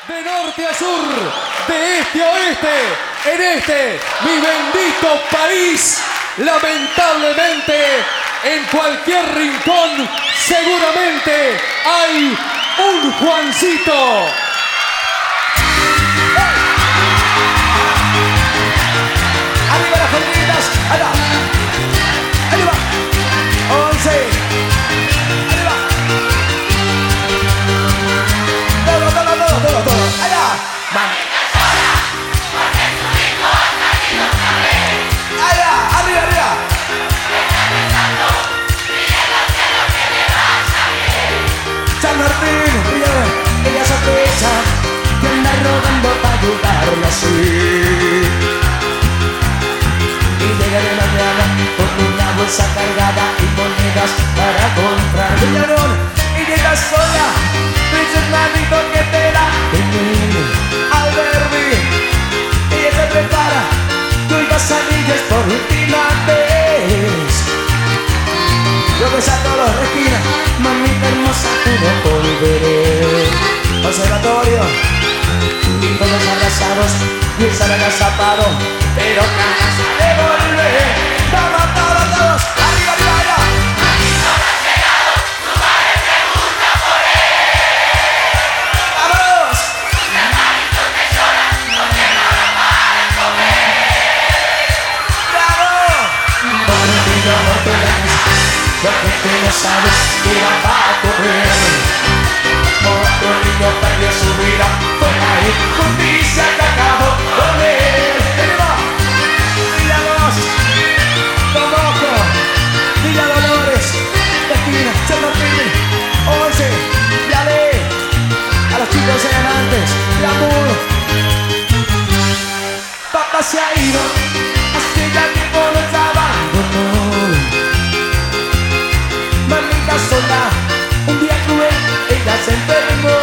De norte a sur, de este a oeste, en este, mi bendito país, lamentablemente, en cualquier rincón, seguramente hay un Juancito. Arriba las palmitas, allá. Arriba. 11. Arriba. Todo. Allá. Vamos. Allá, arriba. San Martín, ella sospecha que anda rodando para ayudarla así. Y llega de mañana con una bolsa cargada y monedas para comprar Villarón. Y llega sola, dice hermanito que te la al verme. Ella se prepara, tú ibas a anillos por última vez. Yo beso a todos, respira, mamita hermosa, tú no volveré. Observatorio, y todos abrazados, y él sale agazapado, pero ganas de volver. Vamos todos, arriba, allá. Aquí no has llegado, tu madre pregunta por él. ¡Vamos! Mi hermanito te llora, no tiene nada para comer. ¡Bravo! Por un niño muerto en la casa, lo que tú no sabes que era para comer. Otro niño perdió su vida, fue la injusticia que acabó con él. ¡Arriba! ¡Villa Dos! ¡Tomoco! ¡Villa Dolores! ¡Esquina! ¡San Martín! 11. ¡Yale! A los chicos enamantes, ¡Glamour! Papá se ha ido, hace ya tiempo nos abandonó. Mamita sola, un día cruel, ella se enfermó.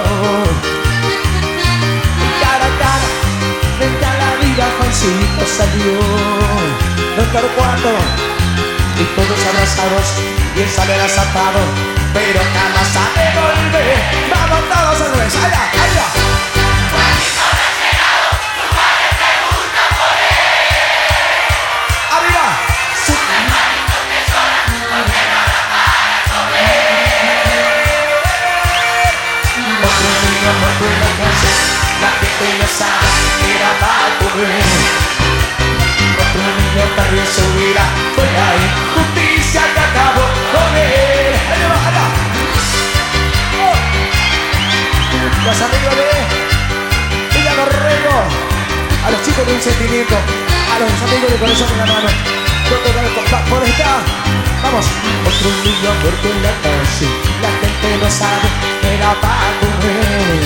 Y cara a cara, frente a la vida, Juancito salió. Doctor cuarto, y todos abrazados, y él sale agazapado, pero jamás ha de volver. Vamos todos a nuez, allá. Juanito no has llegado, tu madre pregunta por él. Arriba, Mi hermanito te llora, no tiene nada para comer. otro niño muerto en la casa, la gente no sabe que era para comer. Otro niño perdió su vida, fue la injusticia que acabó con él. Allá. Oh. Los amigos de Villa Dorrego, a los chicos de un sentimiento, a los amigos de corazón en la mano. Por esta, vamos. Otro niño muerto en la calle, la gente no sabe que era para comer.